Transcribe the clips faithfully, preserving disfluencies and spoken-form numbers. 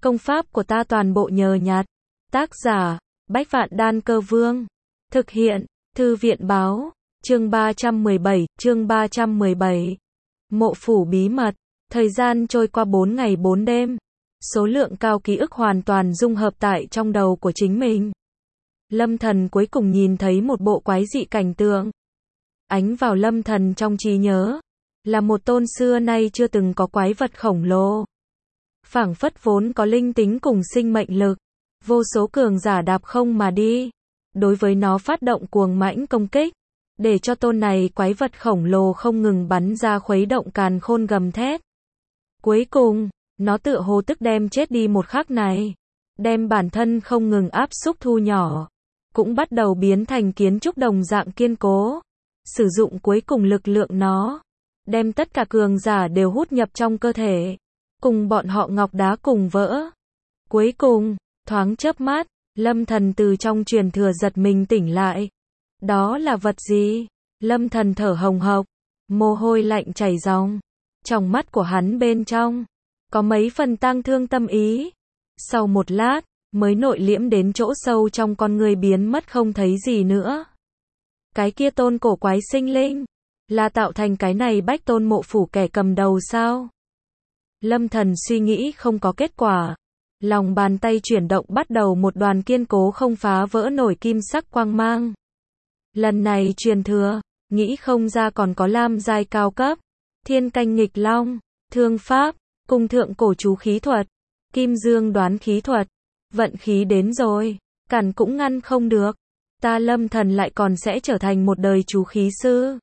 Công pháp của ta toàn bộ nhờ nhặt. Tác giả, Bách Vạn Đan Cơ Vương. Thực hiện, Thư viện Báo. Chương ba trăm mười bảy, chương ba trăm mười bảy. Mộ phủ bí mật. Thời gian trôi qua bốn ngày bốn đêm. Số lượng cao ký ức hoàn toàn dung hợp tại trong đầu của chính mình. Lâm Thần cuối cùng nhìn thấy một bộ quái dị cảnh tượng. Ánh vào Lâm Thần trong trí nhớ, là một tôn xưa nay chưa từng có quái vật khổng lồ. Phảng phất vốn có linh tính cùng sinh mệnh lực, vô số cường giả đạp không mà đi, đối với nó phát động cuồng mãnh công kích, để cho tôn này quái vật khổng lồ không ngừng bắn ra khuấy động càn khôn gầm thét. Cuối cùng, nó tựa hồ tức đem chết đi một khắc này, đem bản thân không ngừng áp xúc thu nhỏ, cũng bắt đầu biến thành kiến trúc đồng dạng kiên cố, sử dụng cuối cùng lực lượng nó, đem tất cả cường giả đều hút nhập trong cơ thể, cùng bọn họ ngọc đá cùng vỡ. Cuối cùng, thoáng chớp mắt, Lâm Thần từ trong truyền thừa giật mình tỉnh lại. Đó là vật gì? Lâm Thần thở hồng hộc, mồ hôi lạnh chảy ròng. Trong mắt của hắn bên trong, có mấy phần tang thương tâm ý. Sau một lát, mới nội liễm đến chỗ sâu trong con người biến mất không thấy gì nữa. Cái kia tôn cổ quái sinh linh, là tạo thành cái này Bách Tôn mộ phủ kẻ cầm đầu sao? Lâm Thần suy nghĩ không có kết quả. Lòng bàn tay chuyển động bắt đầu một đoàn kiên cố không phá vỡ nổi kim sắc quang mang. Lần này truyền thừa, nghĩ không ra còn có lam giai cao cấp, thiên canh nghịch long, thương pháp, cùng thượng cổ chú khí thuật, kim dương đoán khí thuật. Vận khí đến rồi, cản cũng ngăn không được. Ta Lâm Thần lại còn sẽ trở thành một đời chú khí sư.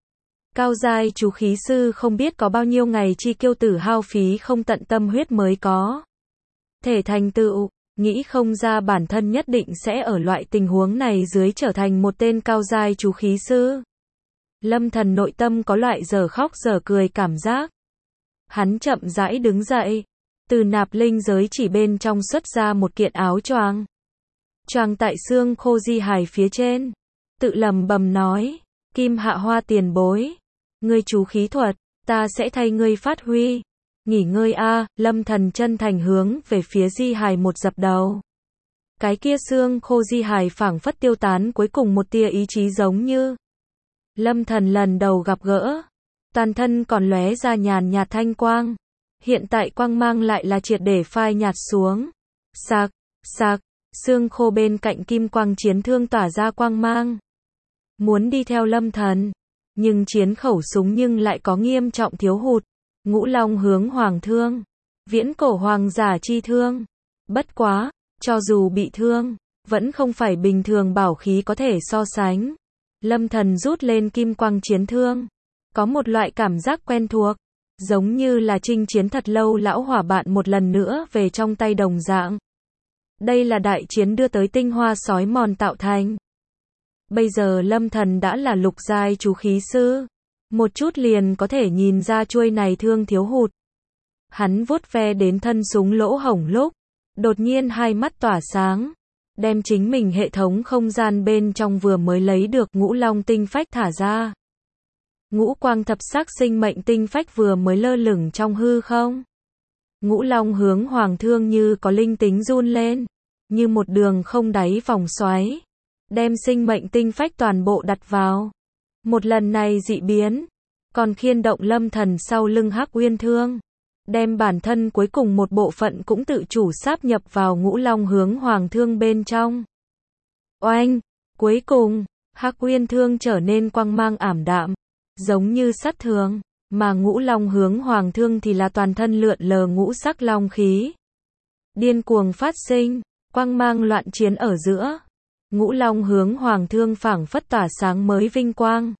Cao giai chú khí sư không biết có bao nhiêu ngày chi kiêu tử hao phí không tận tâm huyết mới có thể thành tựu, nghĩ không ra bản thân nhất định sẽ ở loại tình huống này dưới trở thành một tên cao giai chú khí sư. Lâm Thần nội tâm có loại giờ khóc giờ cười cảm giác. Hắn chậm rãi đứng dậy, từ nạp linh giới chỉ bên trong xuất ra một kiện áo choàng. Choàng tại xương khô di hài phía trên, tự lẩm bẩm nói, Kim Hạ Hoa tiền bối, ngươi chú khí thuật, ta sẽ thay ngươi phát huy. Nghỉ ngơi a. Lâm Thần chân thành hướng về phía di hài một dập đầu. Cái kia xương khô di hài phảng phất tiêu tán cuối cùng một tia ý chí giống như Lâm Thần lần đầu gặp gỡ, toàn thân còn lóe ra nhàn nhạt thanh quang. Hiện tại quang mang lại là triệt để phai nhạt xuống. Sạc, sạc, xương khô bên cạnh kim quang chiến thương tỏa ra quang mang. Muốn đi theo Lâm Thần, nhưng chiến khẩu súng nhưng lại có nghiêm trọng thiếu hụt. Ngũ Long hướng hoàng thương, viễn cổ hoàng giả chi thương. Bất quá, cho dù bị thương, vẫn không phải bình thường bảo khí có thể so sánh. Lâm Thần rút lên kim quang chiến thương, có một loại cảm giác quen thuộc, giống như là chinh chiến thật lâu lão hỏa bạn một lần nữa về trong tay đồng dạng. Đây là đại chiến đưa tới tinh hoa sói mòn tạo thành. Bây giờ Lâm Thần đã là lục giai chú khí sư, một chút liền có thể nhìn ra chuôi này thương thiếu hụt. Hắn vuốt ve đến thân súng lỗ hổng lúc, đột nhiên hai mắt tỏa sáng, đem chính mình hệ thống không gian bên trong vừa mới lấy được ngũ long tinh phách thả ra. Ngũ quang thập sắc sinh mệnh tinh phách vừa mới lơ lửng trong hư không. Ngũ long hướng hoàng thương như có linh tính run lên, như một đường không đáy vòng xoáy, đem sinh mệnh tinh phách toàn bộ đặt vào. Một lần này dị biến, còn khiên động Lâm Thần sau lưng Hắc Uyên thương, đem bản thân cuối cùng một bộ phận cũng tự chủ sáp nhập vào ngũ long hướng hoàng thương bên trong. Oanh, cuối cùng, Hắc Uyên thương trở nên quang mang ảm đạm, giống như sắt thường, mà ngũ long hướng hoàng thương thì là toàn thân lượn lờ ngũ sắc long khí. Điên cuồng phát sinh, quang mang loạn chiến ở giữa. Ngũ long hướng hoàng thương phảng phất tỏa sáng mới vinh quang.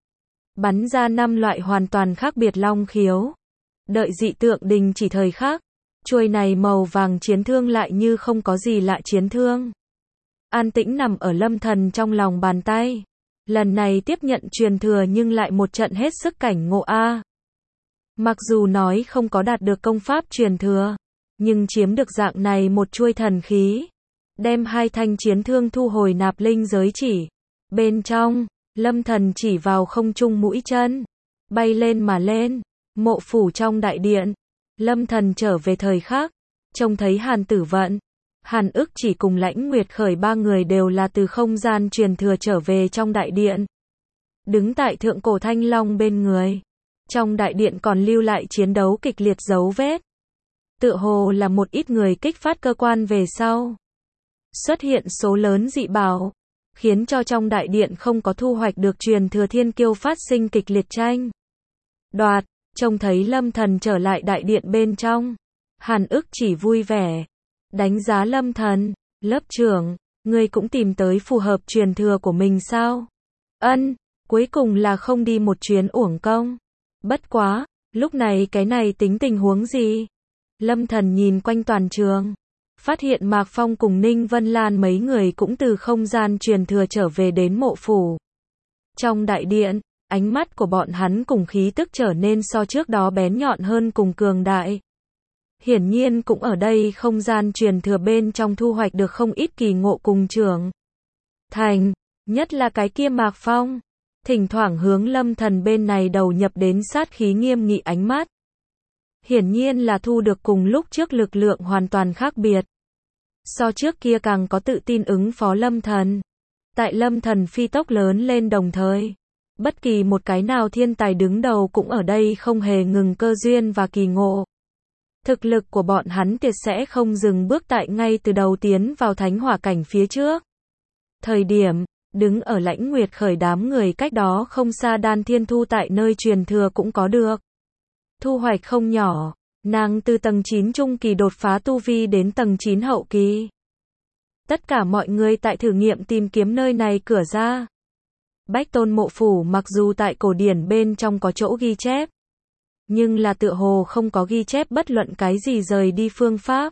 Bắn ra năm loại hoàn toàn khác biệt long khiếu. Đợi dị tượng đình chỉ thời khắc, chuôi này màu vàng chiến thương lại như không có gì lạ chiến thương. An tĩnh nằm ở Lâm Thần trong lòng bàn tay. Lần này tiếp nhận truyền thừa nhưng lại một trận hết sức cảnh ngộ a. Mặc dù nói không có đạt được công pháp truyền thừa, nhưng chiếm được dạng này một chuôi thần khí, đem hai thanh chiến thương thu hồi nạp linh giới chỉ. Bên trong, Lâm Thần chỉ vào không trung mũi chân, bay lên mà lên, mộ phủ trong đại điện. Lâm Thần trở về thời khắc, Trông thấy Hàn Tử Vận, Hàn Ức Chỉ cùng Lãnh Nguyệt Khởi ba người đều là từ không gian truyền thừa trở về trong đại điện. Đứng tại thượng cổ thanh long bên người. Trong đại điện còn lưu lại chiến đấu kịch liệt dấu vết. Tựa hồ là một ít người kích phát cơ quan về sau. Xuất hiện số lớn dị bảo, khiến cho trong đại điện không có thu hoạch được truyền thừa thiên kiêu phát sinh kịch liệt tranh đoạt. Trông thấy Lâm Thần trở lại đại điện bên trong, Hàn Ức Chỉ vui vẻ đánh giá Lâm Thần, lớp trưởng, ngươi cũng tìm tới phù hợp truyền thừa của mình sao? Ân, cuối cùng là không đi một chuyến uổng công. Bất quá, lúc này cái này tính tình huống gì? Lâm Thần nhìn quanh toàn trường, phát hiện Mạc Phong cùng Ninh Vân Lan mấy người cũng từ không gian truyền thừa trở về đến mộ phủ. Trong đại điện, ánh mắt của bọn hắn cùng khí tức trở nên so trước đó bén nhọn hơn cùng cường đại. Hiển nhiên cũng ở đây không gian truyền thừa bên trong thu hoạch được không ít kỳ ngộ cùng trưởng thành, nhất là cái kia Mạc Phong, thỉnh thoảng hướng Lâm Thần bên này đầu nhập đến sát khí nghiêm nghị ánh mắt. Hiển nhiên là thu được cùng lúc trước lực lượng hoàn toàn khác biệt. So trước kia càng có tự tin ứng phó Lâm Thần. Tại Lâm Thần phi tốc lớn lên đồng thời, bất kỳ một cái nào thiên tài đứng đầu cũng ở đây không hề ngừng cơ duyên và kỳ ngộ. Thực lực của bọn hắn tuyệt sẽ không dừng bước tại ngay từ đầu tiến vào thánh hỏa cảnh phía trước. Thời điểm, đứng ở Lãnh Nguyệt Khởi đám người cách đó không xa Đan Thiên Thu tại nơi truyền thừa cũng có được thu hoạch không nhỏ, nàng từ tầng chín trung kỳ đột phá tu vi đến tầng chín hậu kỳ. Tất cả mọi người tại thử nghiệm tìm kiếm nơi này cửa ra. Bách Tôn mộ phủ mặc dù tại cổ điển bên trong có chỗ ghi chép, nhưng là tựa hồ không có ghi chép bất luận cái gì rời đi phương pháp.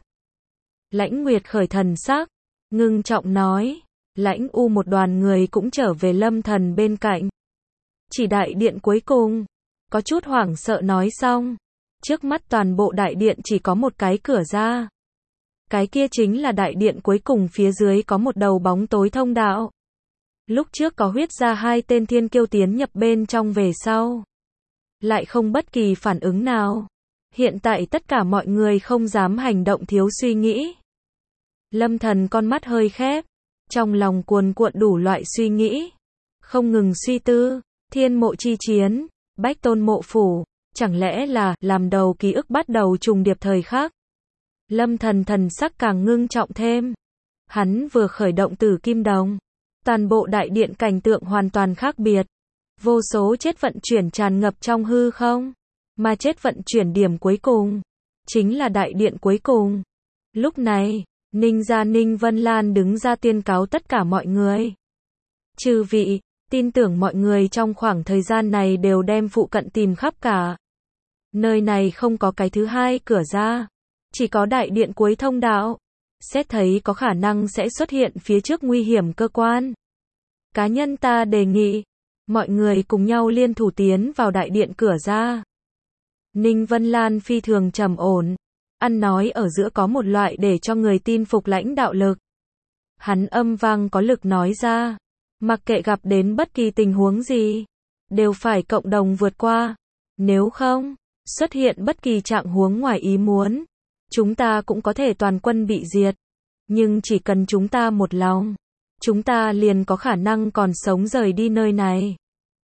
Lãnh Nguyệt Khởi thần sắc, ngưng trọng nói, Lãnh U một đoàn người cũng trở về Lâm Thần bên cạnh. Chỉ đại điện cuối cùng, có chút hoảng sợ nói xong, trước mắt toàn bộ đại điện chỉ có một cái cửa ra. Cái kia chính là đại điện cuối cùng, phía dưới có một đầu bóng tối thông đạo. Lúc trước có huyết ra hai tên thiên kiêu tiến nhập bên trong về sau, lại không bất kỳ phản ứng nào. Hiện tại tất cả mọi người không dám hành động thiếu suy nghĩ. Lâm Thần con mắt hơi khép, trong lòng cuồn cuộn đủ loại suy nghĩ, không ngừng suy tư, thiên mộ chi chiến, Bách Tôn mộ phủ, chẳng lẽ là làm đầu ký ức bắt đầu trùng điệp thời khắc. Lâm Thần thần sắc càng ngưng trọng thêm. Hắn vừa khởi động Tử Kim Đồng, toàn bộ đại điện cảnh tượng hoàn toàn khác biệt. Vô số chết vận chuyển tràn ngập trong hư không, mà chết vận chuyển điểm cuối cùng chính là đại điện cuối cùng. Lúc này, Ninh gia Ninh Vân Lan đứng ra tuyên cáo tất cả mọi người. Chư vị, tin tưởng mọi người trong khoảng thời gian này đều đem phụ cận tìm khắp cả. Nơi này không có cái thứ hai cửa ra, chỉ có đại điện cuối thông đạo. Xét thấy có khả năng sẽ xuất hiện phía trước nguy hiểm cơ quan. Cá nhân ta đề nghị, mọi người cùng nhau liên thủ tiến vào đại điện cửa ra. Ninh Vân Lan phi thường trầm ổn, ăn nói ở giữa có một loại để cho người tin phục lãnh đạo lực. Hắn âm vang có lực nói ra, mặc kệ gặp đến bất kỳ tình huống gì, đều phải cộng đồng vượt qua. Nếu không, xuất hiện bất kỳ trạng huống ngoài ý muốn, chúng ta cũng có thể toàn quân bị diệt. Nhưng chỉ cần chúng ta một lòng, chúng ta liền có khả năng còn sống rời đi nơi này.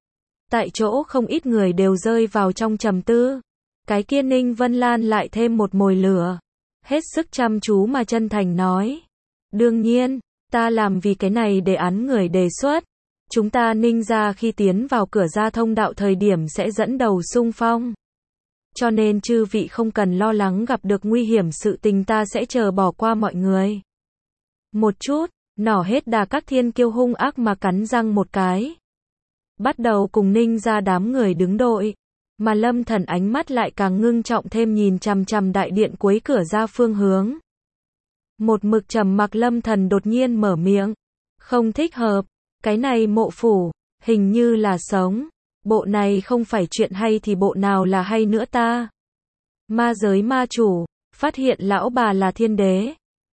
Tại chỗ không ít người đều rơi vào trong trầm tư. Cái kia Ninh Vân Lan lại thêm một mồi lửa. Hết sức chăm chú mà chân thành nói. Đương nhiên, ta làm vì cái này để án người đề xuất. Chúng ta Ninh gia khi tiến vào cửa ra thông đạo thời điểm sẽ dẫn đầu xung phong. Cho nên chư vị không cần lo lắng gặp được nguy hiểm sự tình, ta sẽ chờ bỏ qua mọi người. Một chút, nỏ hết đà các thiên kiêu hung ác mà cắn răng một cái. Bắt đầu cùng Ninh gia đám người đứng đội. Mà Lâm Thần ánh mắt lại càng ngưng trọng thêm, nhìn chằm chằm đại điện cuối cửa ra phương hướng. Một mực trầm mặc Lâm Thần đột nhiên mở miệng. Không thích hợp, cái này mộ phủ, hình như là sống. Bộ này không phải chuyện hay thì bộ nào là hay nữa ta? Ma giới ma chủ, phát hiện lão bà là thiên đế.